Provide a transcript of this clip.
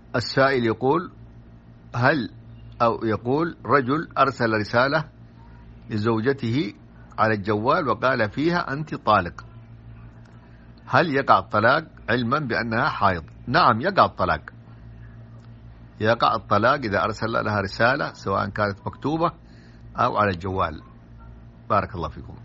السائل يقول يقول رجل أرسل رسالة لزوجته على الجوال وقال فيها أنت طالق، هل يقع الطلاق علما بأنها حائض؟ نعم، يقع الطلاق. يقع الطلاق إذا أرسل لها رسالة سواء كانت مكتوبة أو على الجوال. بارك الله فيكم.